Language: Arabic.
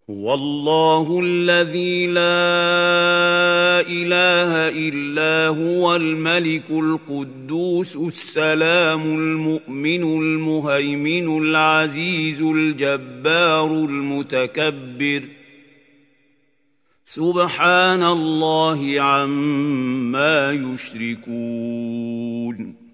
هُوَ اللَّهُ الَّذِي لَا إِلَٰهَ إِلَّا هُوَ الْمَلِكُ الْقُدُّوسُ السَّلَامُ الْمُؤْمِنُ الْمُهَيْمِنُ الْعَزِيزُ الْجَبَّارُ الْمُتَكَبِّرُ سُبْحَانَ اللَّهِ عَمَّا يُشْرِكُونَ